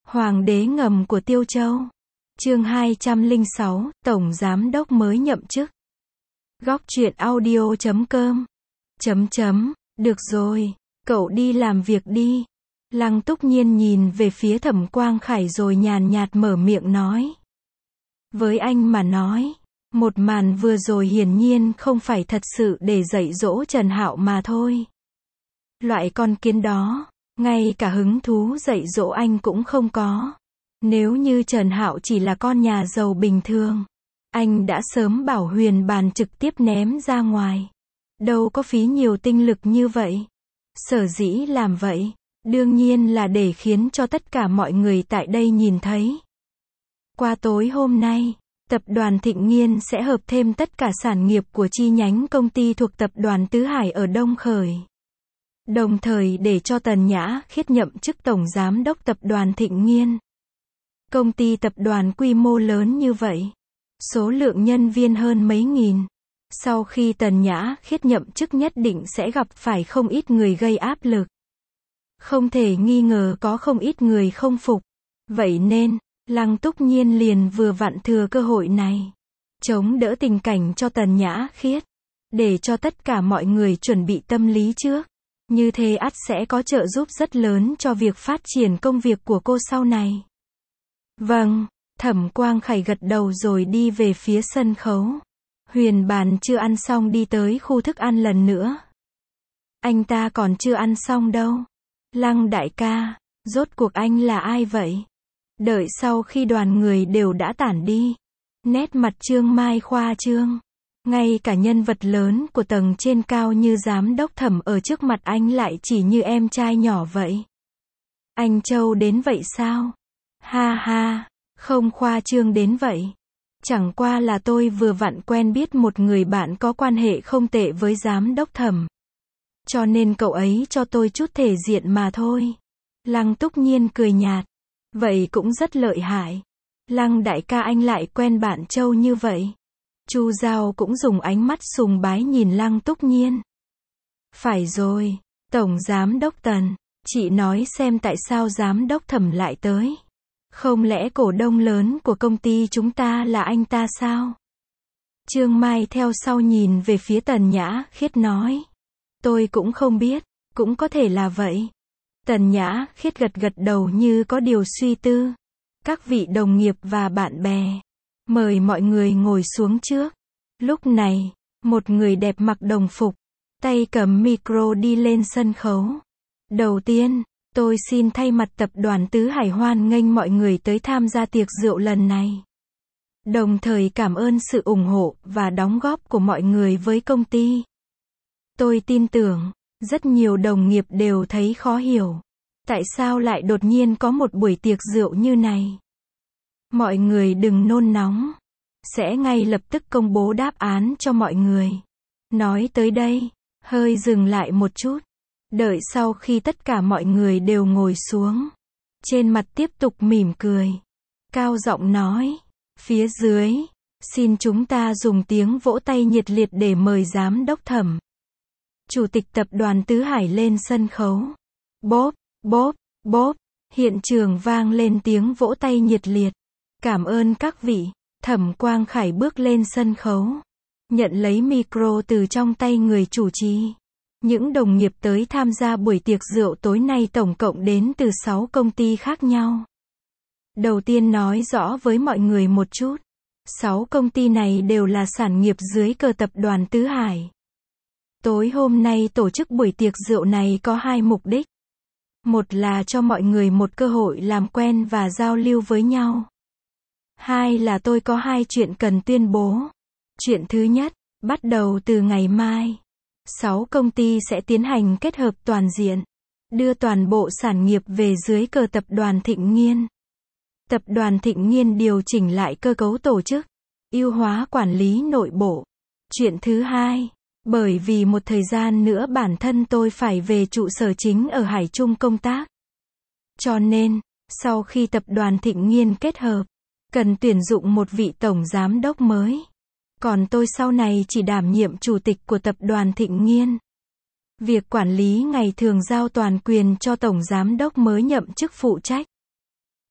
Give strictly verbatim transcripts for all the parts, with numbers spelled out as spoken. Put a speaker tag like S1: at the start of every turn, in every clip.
S1: Hoàng đế ngầm của Tiêu Châu. Chương hai trăm lẻ sáu, Tổng Giám đốc mới nhậm chức. Góc truyện audio chấm com. Chấm chấm, được rồi, cậu đi làm việc đi. Lăng Túc Nhiên nhìn về phía Thẩm Quang Khải rồi nhàn nhạt mở miệng nói. Với anh mà nói, một màn vừa rồi hiển nhiên không phải thật sự để dạy dỗ Trần Hạo mà thôi. Loại con kiến đó, ngay cả hứng thú dạy dỗ anh cũng không có. Nếu như Trần Hạo chỉ là con nhà giàu bình thường, anh đã sớm bảo Huyền Bàn trực tiếp ném ra ngoài. Đâu có phí nhiều tinh lực như vậy. Sở dĩ làm vậy, đương nhiên là để khiến cho tất cả mọi người tại đây nhìn thấy. Qua tối hôm nay, tập đoàn Thịnh Nghiên sẽ hợp thêm tất cả sản nghiệp của chi nhánh công ty thuộc tập đoàn Tứ Hải ở Đông Khởi. Đồng thời để cho Tần Nhã Khiết nhậm chức Tổng Giám đốc tập đoàn Thịnh Nghiên. Công ty tập đoàn quy mô lớn như vậy, số lượng nhân viên hơn mấy nghìn. Sau khi Tần Nhã Khiết nhậm chức nhất định sẽ gặp phải không ít người gây áp lực. Không thể nghi ngờ có không ít người không phục. Vậy nên, Lăng Túc Nhiên liền vừa vặn thừa cơ hội này, chống đỡ tình cảnh cho Tần Nhã Khiết, để cho tất cả mọi người chuẩn bị tâm lý trước. Như thế ắt sẽ có trợ giúp rất lớn cho việc phát triển công việc của cô sau này. Vâng, Thẩm Quang Khải gật đầu rồi đi về phía sân khấu. Huyền Bàn chưa ăn xong đi tới khu thức ăn lần nữa. Anh ta còn chưa ăn xong đâu. Lăng đại ca, rốt cuộc anh là ai vậy? Đợi sau khi đoàn người đều đã tản đi, nét mặt Trương Mai khoa trương. Ngay cả nhân vật lớn của tầng trên cao như giám đốc Thẩm ở trước mặt anh lại chỉ như em trai nhỏ vậy. Anh Châu đến vậy sao? Ha ha, không khoa trương đến vậy. Chẳng qua là tôi vừa vặn quen biết một người bạn có quan hệ không tệ với giám đốc Thẩm. Cho nên cậu ấy cho tôi chút thể diện mà thôi. Lăng Túc Nhiên cười nhạt. Vậy cũng rất lợi hại. Lăng đại ca anh lại quen bạn Châu như vậy. Chu Giao cũng dùng ánh mắt sùng bái nhìn Lăng Túc Nhiên. Phải rồi, Tổng Giám đốc Tần, chị nói xem tại sao Giám đốc Thẩm lại tới. Không lẽ cổ đông lớn của công ty chúng ta là anh ta sao? Trương Mai theo sau nhìn về phía Tần Nhã Khiết nói. Tôi cũng không biết, cũng có thể là vậy. Tần Nhã Khiết gật gật đầu như có điều suy tư. Các vị đồng nghiệp và bạn bè, mời mọi người ngồi xuống trước. Lúc này, một người đẹp mặc đồng phục, tay cầm micro đi lên sân khấu. Đầu tiên, tôi xin thay mặt tập đoàn Tứ Hải hoan nghênh mọi người tới tham gia tiệc rượu lần này. Đồng thời cảm ơn sự ủng hộ và đóng góp của mọi người với công ty. Tôi tin tưởng, rất nhiều đồng nghiệp đều thấy khó hiểu. Tại sao lại đột nhiên có một buổi tiệc rượu như này? Mọi người đừng nôn nóng. Sẽ ngay lập tức công bố đáp án cho mọi người. Nói tới đây, hơi dừng lại một chút. Đợi sau khi tất cả mọi người đều ngồi xuống. Trên mặt tiếp tục mỉm cười. Cao giọng nói. Phía dưới, xin chúng ta dùng tiếng vỗ tay nhiệt liệt để mời Giám đốc Thẩm. Chủ tịch tập đoàn Tứ Hải lên sân khấu. Bóp, bóp, bóp. Hiện trường vang lên tiếng vỗ tay nhiệt liệt. Cảm ơn các vị. Thẩm Quang Khải bước lên sân khấu. Nhận lấy micro từ trong tay người chủ trì. Những đồng nghiệp tới tham gia buổi tiệc rượu tối nay tổng cộng đến từ sáu công ty khác nhau. Đầu tiên nói rõ với mọi người một chút. sáu công ty này đều là sản nghiệp dưới cờ tập đoàn Tứ Hải. Tối hôm nay tổ chức buổi tiệc rượu này có hai mục đích. Một là cho mọi người một cơ hội làm quen và giao lưu với nhau. Hai là tôi có hai chuyện cần tuyên bố. Chuyện thứ nhất, bắt đầu từ ngày mai, sáu công ty sẽ tiến hành kết hợp toàn diện, đưa toàn bộ sản nghiệp về dưới cờ tập đoàn Thịnh Nghiên. Tập đoàn Thịnh Nghiên điều chỉnh lại cơ cấu tổ chức, ưu hóa quản lý nội bộ. Chuyện thứ hai, bởi vì một thời gian nữa bản thân tôi phải về trụ sở chính ở Hải Trung công tác. Cho nên, sau khi tập đoàn Thịnh Nghiên kết hợp, cần tuyển dụng một vị tổng giám đốc mới. Còn tôi sau này chỉ đảm nhiệm chủ tịch của tập đoàn Thịnh Nghiên. Việc quản lý ngày thường giao toàn quyền cho tổng giám đốc mới nhậm chức phụ trách.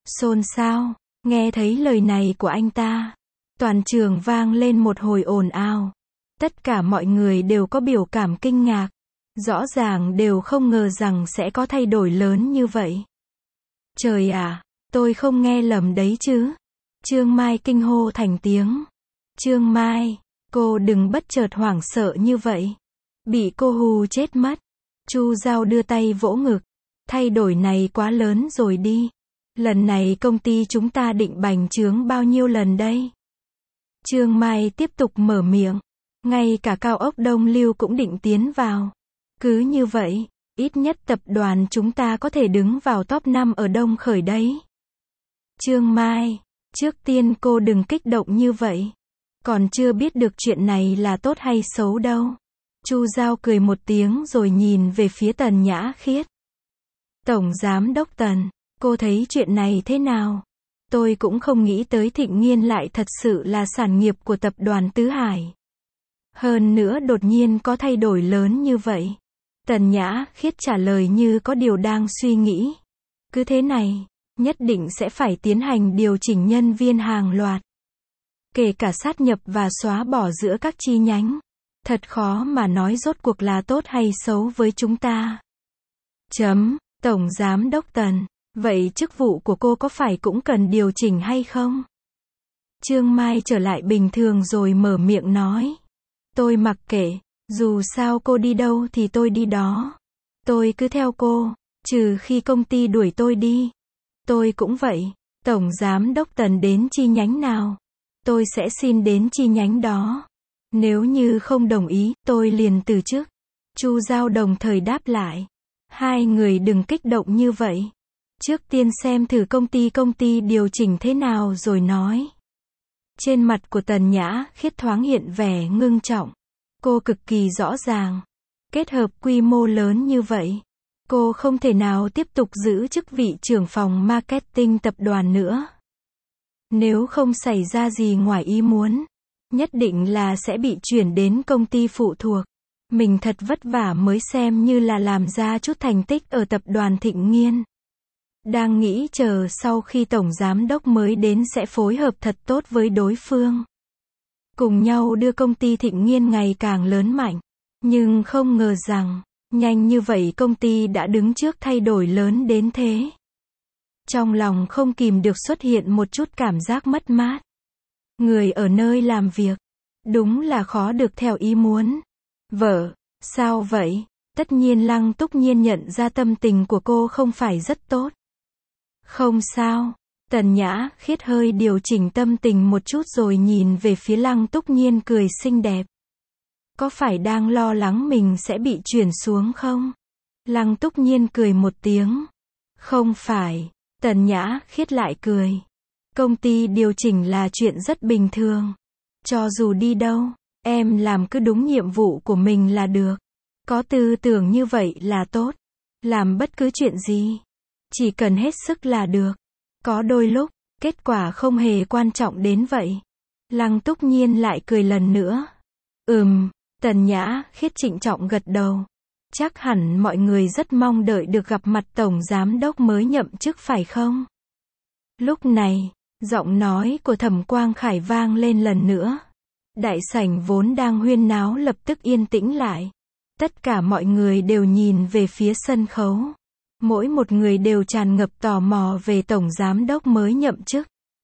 S1: Xôn xao. Nghe thấy lời này của anh ta, toàn trường vang lên một hồi ồn ào. Tất cả mọi người đều có biểu cảm kinh ngạc. Rõ ràng đều không ngờ rằng sẽ có thay đổi lớn như vậy. Trời ạ, tôi không nghe lầm đấy chứ. Trương Mai kinh hô thành tiếng. Trương Mai, cô đừng bất chợt hoảng sợ như vậy. Bị cô hù chết mất. Chu Giao đưa tay vỗ ngực. Thay đổi này quá lớn rồi đi. Lần này công ty chúng ta định bành trướng bao nhiêu lần đây? Trương Mai tiếp tục mở miệng. Ngay cả cao ốc Đông Lưu cũng định tiến vào. Cứ như vậy, ít nhất tập đoàn chúng ta có thể đứng vào top năm ở Đông Khởi đấy. Trương Mai, trước tiên cô đừng kích động như vậy. Còn chưa biết được chuyện này là tốt hay xấu đâu. Chu Giao cười một tiếng rồi nhìn về phía Tần Nhã Khiết. Tổng Giám đốc Tần, cô thấy chuyện này thế nào? Tôi cũng không nghĩ tới Thịnh Nghiên lại thật sự là sản nghiệp của tập đoàn Tứ Hải. Hơn nữa đột nhiên có thay đổi lớn như vậy. Tần Nhã Khiết trả lời như có điều đang suy nghĩ. Cứ thế này, nhất định sẽ phải tiến hành điều chỉnh nhân viên hàng loạt. Kể cả sát nhập và xóa bỏ giữa các chi nhánh. Thật khó mà nói rốt cuộc là tốt hay xấu với chúng ta. Chấm, Tổng Giám đốc Tần, vậy chức vụ của cô có phải cũng cần điều chỉnh hay không? Trương Mai trở lại bình thường rồi mở miệng nói. Tôi mặc kệ, dù sao cô đi đâu thì tôi đi đó. Tôi cứ theo cô, trừ khi công ty đuổi tôi đi. Tôi cũng vậy, Tổng Giám đốc Tần đến chi nhánh nào, tôi sẽ xin đến chi nhánh đó. Nếu như không đồng ý, tôi liền từ chức. Chu Giao đồng thời đáp lại. Hai người đừng kích động như vậy. Trước tiên xem thử công ty công ty điều chỉnh thế nào rồi nói. Trên mặt của Tần Nhã Khiết thoáng hiện vẻ ngưng trọng. Cô cực kỳ rõ ràng. Kết hợp quy mô lớn như vậy, cô không thể nào tiếp tục giữ chức vị trưởng phòng marketing tập đoàn nữa. Nếu không xảy ra gì ngoài ý muốn, nhất định là sẽ bị chuyển đến công ty phụ thuộc. Mình thật vất vả mới xem như là làm ra chút thành tích ở tập đoàn Thịnh Nghiên. Đang nghĩ chờ sau khi Tổng Giám đốc mới đến sẽ phối hợp thật tốt với đối phương. Cùng nhau đưa công ty Thịnh Nghiên ngày càng lớn mạnh. Nhưng không ngờ rằng, nhanh như vậy công ty đã đứng trước thay đổi lớn đến thế. Trong lòng không kìm được xuất hiện một chút cảm giác mất mát. Người ở nơi làm việc, đúng là khó được theo ý muốn. Vợ, sao vậy? Tất nhiên Lăng Túc Nhiên nhận ra tâm tình của cô không phải rất tốt. Không sao. Tần Nhã Khiết hơi điều chỉnh tâm tình một chút rồi nhìn về phía Lăng Túc Nhiên cười xinh đẹp. Có phải đang lo lắng mình sẽ bị chuyển xuống không? Lăng Túc Nhiên cười một tiếng. Không phải. Tần Nhã Khiết lại cười. Công ty điều chỉnh là chuyện rất bình thường. Cho dù đi đâu, em làm cứ đúng nhiệm vụ của mình là được. Có tư tưởng như vậy là tốt. Làm bất cứ chuyện gì, chỉ cần hết sức là được. Có đôi lúc, kết quả không hề quan trọng đến vậy. Lăng Túc Nhiên lại cười lần nữa. Ừm, Tần Nhã Khiết trịnh trọng gật đầu. Chắc hẳn mọi người rất mong đợi được gặp mặt Tổng Giám đốc mới nhậm chức phải không? Lúc này, giọng nói của Thẩm Quang Khải vang lên lần nữa. Đại sảnh vốn đang huyên náo lập tức yên tĩnh lại. Tất cả mọi người đều nhìn về phía sân khấu. Mỗi một người đều tràn ngập tò mò về Tổng Giám đốc mới nhậm chức.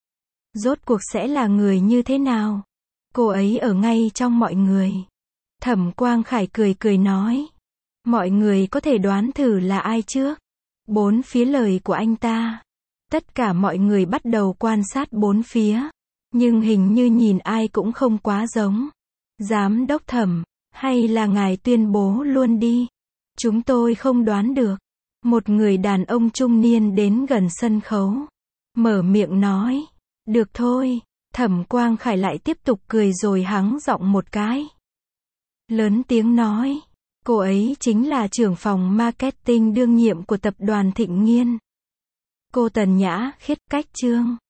S1: Rốt cuộc sẽ là người như thế nào? Cô ấy ở ngay trong mọi người. Thẩm Quang Khải cười cười nói. Mọi người có thể đoán thử là ai trước? Bốn phía lời của anh ta. Tất cả mọi người bắt đầu quan sát bốn phía. Nhưng hình như nhìn ai cũng không quá giống. Giám đốc Thẩm, hay là ngài tuyên bố luôn đi? Chúng tôi không đoán được. Một người đàn ông trung niên đến gần sân khấu. Mở miệng nói. Được thôi. Thẩm Quang Khải lại tiếp tục cười rồi hắng giọng một cái. Lớn tiếng nói. Cô ấy chính là trưởng phòng marketing đương nhiệm của tập đoàn Thịnh Nghiên. Cô Tần Nhã Khiết, cách Trương